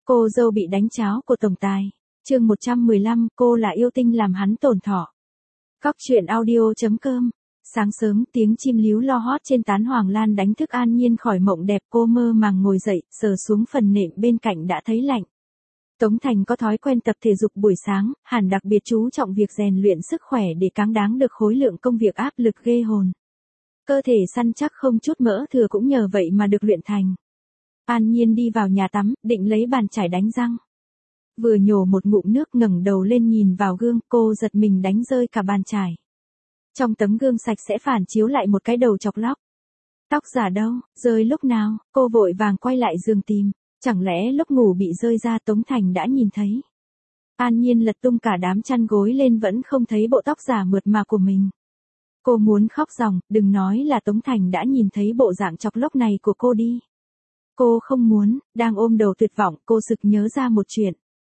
Cô dâu bị đánh cháo của tổng tài. Chương 115, cô là yêu tinh làm hắn tổn thọ. Cóc truyện audio.com. Sáng sớm, tiếng chim líu lo hót trên tán hoàng lan đánh thức An Nhiên khỏi mộng đẹp, cô mơ màng ngồi dậy, sờ xuống phần nệm bên cạnh đã thấy lạnh. Tống Thành có thói quen tập thể dục buổi sáng, hẳn đặc biệt chú trọng việc rèn luyện sức khỏe để cáng đáng được khối lượng công việc áp lực ghê hồn. Cơ thể săn chắc không chút mỡ thừa cũng nhờ vậy mà được luyện thành. An Nhiên đi vào nhà tắm, định lấy bàn chải đánh răng. Vừa nhổ một ngụm nước ngẩng đầu lên nhìn vào gương, cô giật mình đánh rơi cả bàn chải. Trong tấm gương sạch sẽ phản chiếu lại một cái đầu chọc lóc. Tóc giả đâu, rơi lúc nào, cô vội vàng quay lại giường tìm, chẳng lẽ lúc ngủ bị rơi ra Tống Thành đã nhìn thấy. An Nhiên lật tung cả đám chăn gối lên vẫn không thấy bộ tóc giả mượt mà của mình. Cô muốn khóc ròng, đừng nói là Tống Thành đã nhìn thấy bộ dạng chọc lóc này của cô đi. Cô không muốn, đang ôm đầu tuyệt vọng, cô sực nhớ ra một chuyện.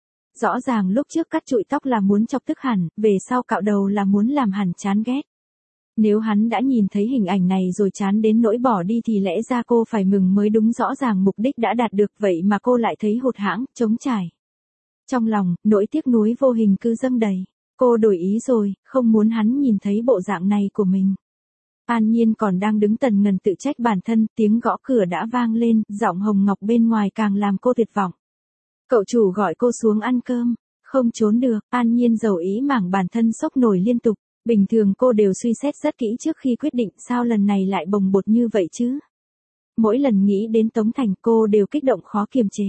Rõ ràng lúc trước cắt trụi tóc là muốn chọc tức hẳn, về sau cạo đầu là muốn làm hẳn chán ghét. Nếu hắn đã nhìn thấy hình ảnh này rồi chán đến nỗi bỏ đi thì lẽ ra cô phải mừng mới đúng, rõ ràng mục đích đã đạt được vậy mà cô lại thấy hụt hẫng, trống trải. Trong lòng, nỗi tiếc nuối vô hình cứ dâng đầy. Cô đổi ý rồi, không muốn hắn nhìn thấy bộ dạng này của mình. An Nhiên còn đang đứng tần ngần tự trách bản thân, tiếng gõ cửa đã vang lên, giọng Hồng Ngọc bên ngoài càng làm cô tuyệt vọng. Cậu chủ gọi cô xuống ăn cơm, không trốn được, An Nhiên giàu ý mảng bản thân sốc nổi liên tục. Bình thường cô đều suy xét rất kỹ trước khi quyết định, sao lần này lại bồng bột như vậy chứ? Mỗi lần nghĩ đến Tống Thành cô đều kích động khó kiềm chế.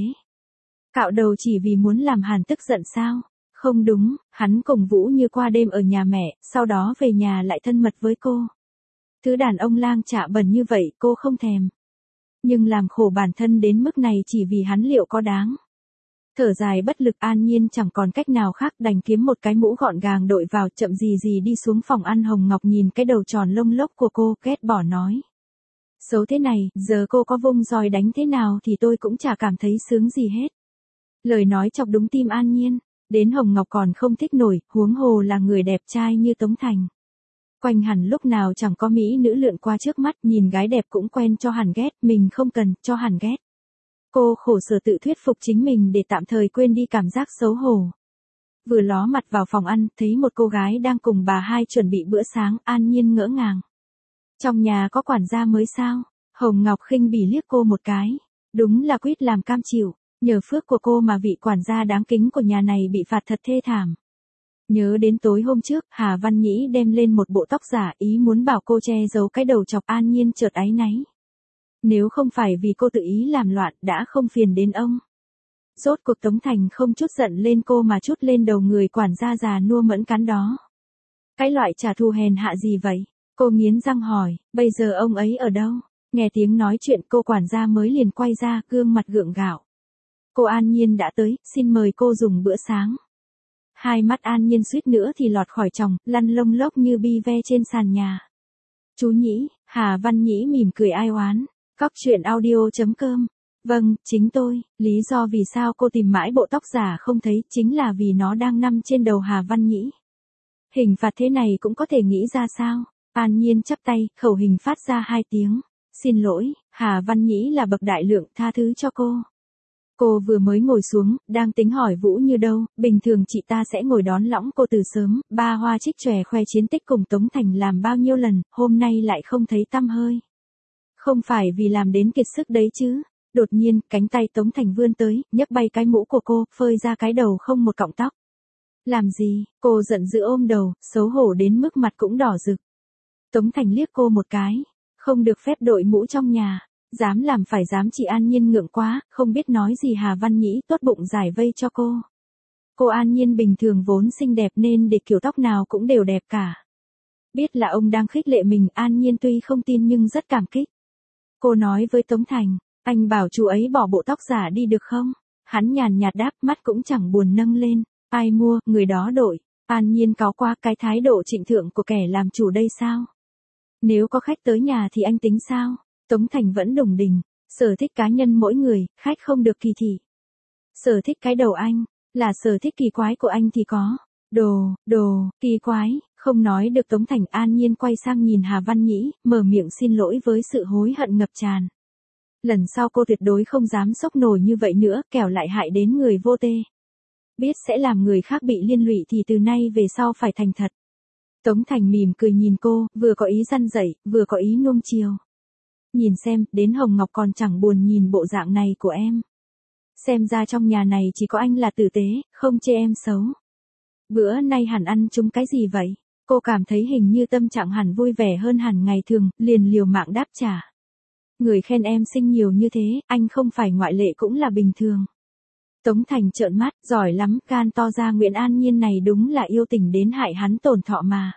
Cạo đầu chỉ vì muốn làm Hàn tức giận sao? Không đúng, hắn cùng Vũ Như qua đêm ở nhà mẹ, sau đó về nhà lại thân mật với cô. Thứ đàn ông lang chạ bẩn như vậy cô không thèm. Nhưng làm khổ bản thân đến mức này chỉ vì hắn liệu có đáng? Thở dài bất lực, An Nhiên chẳng còn cách nào khác đành kiếm một cái mũ gọn gàng đội vào, chậm gì gì đi xuống phòng ăn. Hồng Ngọc nhìn cái đầu tròn lông lốc của cô, ghét bỏ nói. Xấu thế này, giờ cô có vung roi đánh thế nào thì tôi cũng chả cảm thấy sướng gì hết. Lời nói chọc đúng tim An Nhiên, đến Hồng Ngọc còn không thích nổi, huống hồ là người đẹp trai như Tống Thành. Quanh hẳn lúc nào chẳng có mỹ nữ lượn qua trước mắt, nhìn gái đẹp cũng quen cho hẳn ghét, mình không cần, cho hẳn ghét. Cô khổ sở tự thuyết phục chính mình để tạm thời quên đi cảm giác xấu hổ. Vừa ló mặt vào phòng ăn, thấy một cô gái đang cùng bà hai chuẩn bị bữa sáng, An Nhiên ngỡ ngàng. Trong nhà có quản gia mới sao? Hồng Ngọc khinh bỉ liếc cô một cái. Đúng là quýt làm cam chịu, nhờ phước của cô mà vị quản gia đáng kính của nhà này bị phạt thật thê thảm. Nhớ đến tối hôm trước, Hà Văn Nhĩ đem lên một bộ tóc giả, ý muốn bảo cô che giấu cái đầu chọc. An Nhiên chợt áy náy. Nếu không phải vì cô tự ý làm loạn, đã không phiền đến ông. Rốt cuộc Tống Thành không chút giận lên cô mà chút lên đầu người quản gia già nua mẫn cán đó. Cái loại trả thù hèn hạ gì vậy? Cô nghiến răng hỏi, bây giờ ông ấy ở đâu? Nghe tiếng nói chuyện cô quản gia mới liền quay ra, gương mặt gượng gạo. Cô An Nhiên đã tới, xin mời cô dùng bữa sáng. Hai mắt An Nhiên suýt nữa thì lọt khỏi tròng, lăn lông lốc như bi ve trên sàn nhà. Chú Nhĩ, Hà Văn Nhĩ mỉm cười ai oán. Cóc truyện audio.com. Vâng, chính tôi, lý do vì sao cô tìm mãi bộ tóc giả không thấy chính là vì nó đang nằm trên đầu Hà Văn Nhĩ. Hình phạt thế này cũng có thể nghĩ ra sao? An Nhiên chắp tay, khẩu hình phát ra 2 tiếng. Xin lỗi, Hà Văn Nhĩ là bậc đại lượng, tha thứ cho cô. Cô vừa mới ngồi xuống, đang tính hỏi Vũ Như đâu, bình thường chị ta sẽ ngồi đón lõng cô từ sớm, ba hoa trích chòe khoe chiến tích cùng Tống Thành làm bao nhiêu lần, hôm nay lại không thấy tăm hơi. Không phải vì làm đến kiệt sức đấy chứ. Đột nhiên, cánh tay Tống Thành vươn tới, nhấc bay cái mũ của cô, phơi ra cái đầu không một cọng tóc. Làm gì? Cô giận dữ ôm đầu, xấu hổ đến mức mặt cũng đỏ rực. Tống Thành liếc cô một cái. Không được phép đội mũ trong nhà. Dám làm phải dám, chị An Nhiên ngượng quá, không biết nói gì. Hà Văn Nhĩ tốt bụng giải vây cho cô. Cô An Nhiên bình thường vốn xinh đẹp nên để kiểu tóc nào cũng đều đẹp cả. Biết là ông đang khích lệ mình, An Nhiên tuy không tin nhưng rất cảm kích. Cô nói với Tống Thành, anh bảo chú ấy bỏ bộ tóc giả đi được không? Hắn nhàn nhạt đáp, mắt cũng chẳng buồn nâng lên. Ai mua, người đó đổi. An Nhiên cáu qua, cái thái độ trịnh thượng của kẻ làm chủ đây sao? Nếu có khách tới nhà thì anh tính sao? Tống Thành vẫn đủng đỉnh. Sở thích cá nhân mỗi người, khách không được kỳ thị. Sở thích cái đầu anh, là sở thích kỳ quái của anh thì có. Kỳ quái, không nói được. Tống Thành. An Nhiên quay sang nhìn Hà Văn Nhĩ, mở miệng xin lỗi với sự hối hận ngập tràn. Lần sau cô tuyệt đối không dám sốc nổi như vậy nữa, kẻo lại hại đến người vô tê. Biết sẽ làm người khác bị liên lụy thì từ nay về sau phải thành thật. Tống Thành mỉm cười nhìn cô, vừa có ý răn dạy, vừa có ý nuông chiều. Nhìn xem, đến Hồng Ngọc còn chẳng buồn nhìn bộ dạng này của em. Xem ra trong nhà này chỉ có anh là tử tế, không chê em xấu. Bữa nay hẳn ăn chung cái gì vậy? Cô cảm thấy hình như tâm trạng hẳn vui vẻ hơn hẳn ngày thường, liền liều mạng đáp trả. Người khen em xinh nhiều như thế, anh không phải ngoại lệ cũng là bình thường. Tống Thành trợn mắt, giỏi lắm, gan to ra Nguyễn An Nhiên này đúng là yêu tình đến hại hắn tổn thọ mà.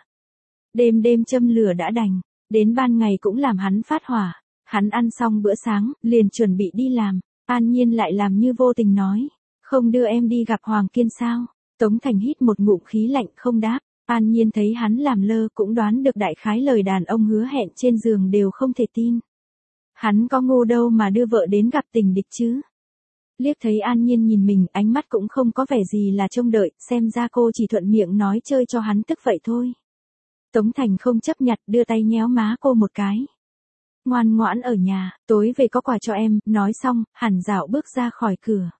Đêm đêm châm lửa đã đành, đến ban ngày cũng làm hắn phát hỏa. Hắn ăn xong bữa sáng, liền chuẩn bị đi làm. An Nhiên lại làm như vô tình nói, không đưa em đi gặp Hoàng Kiên sao? Tống Thành hít một ngụm khí lạnh không đáp. An Nhiên thấy hắn làm lơ cũng đoán được đại khái lời đàn ông hứa hẹn trên giường đều không thể tin. Hắn có ngu đâu mà đưa vợ đến gặp tình địch chứ. Liếc thấy An Nhiên nhìn mình, ánh mắt cũng không có vẻ gì là trông đợi, xem ra cô chỉ thuận miệng nói chơi cho hắn tức vậy thôi. Tống Thành không chấp nhặt, đưa tay nhéo má cô một cái. Ngoan ngoãn ở nhà, tối về có quà cho em, nói xong, hẳn dạo bước ra khỏi cửa.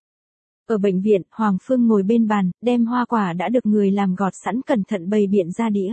Ở bệnh viện, Hoàng Phương ngồi bên bàn, đem hoa quả đã được người làm gọt sẵn cẩn thận bày biện ra đĩa.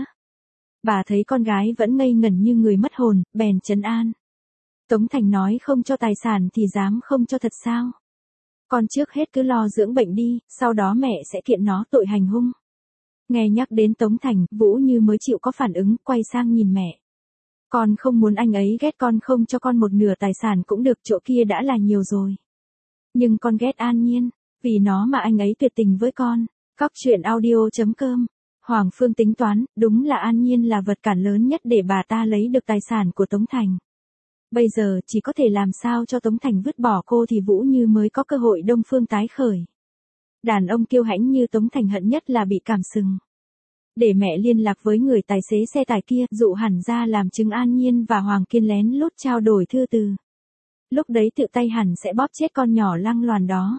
Bà thấy con gái vẫn ngây ngẩn như người mất hồn, bèn trấn an. Tống Thành nói không cho tài sản thì dám không cho thật sao? Con trước hết cứ lo dưỡng bệnh đi, sau đó mẹ sẽ kiện nó tội hành hung. Nghe nhắc đến Tống Thành, Vũ Như mới chịu có phản ứng, quay sang nhìn mẹ. Con không muốn anh ấy ghét con, không cho con một nửa tài sản cũng được, chỗ kia đã là nhiều rồi. Nhưng con ghét An Nhiên, vì nó mà anh ấy tuyệt tình với con. Cóc truyện audio.com. Hoàng Phương tính toán, đúng là An Nhiên là vật cản lớn nhất để bà ta lấy được tài sản của Tống Thành. Bây giờ, chỉ có thể làm sao cho Tống Thành vứt bỏ cô thì Vũ Như mới có cơ hội đông phương tái khởi. Đàn ông kiêu hãnh như Tống Thành hận nhất là bị cảm sừng. Để mẹ liên lạc với người tài xế xe tải kia, dụ hẳn ra làm chứng An Nhiên và Hoàng Kiên lén lút trao đổi thư từ. Lúc đấy tự tay hẳn sẽ bóp chết con nhỏ lăng loàn đó.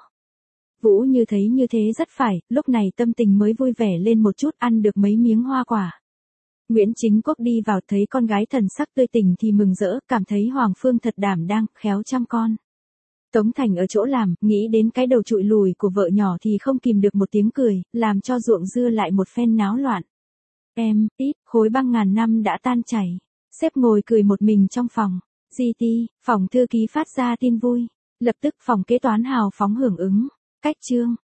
Vũ Như thấy như thế rất phải, lúc này tâm tình mới vui vẻ lên một chút, ăn được mấy miếng hoa quả. Nguyễn Chính Quốc đi vào thấy con gái thần sắc tươi tỉnh thì mừng rỡ, cảm thấy Hoàng Phương thật đảm đang, khéo chăm con. Tống Thành ở chỗ làm, nghĩ đến cái đầu trụi lùi của vợ nhỏ thì không kìm được một tiếng cười, làm cho ruộng dưa lại một phen náo loạn. Em, ít, khối băng ngàn năm đã tan chảy. Sếp ngồi cười một mình trong phòng. GT, phòng thư ký phát ra tin vui. Lập tức phòng kế toán hào phóng hưởng ứng. Cách chương.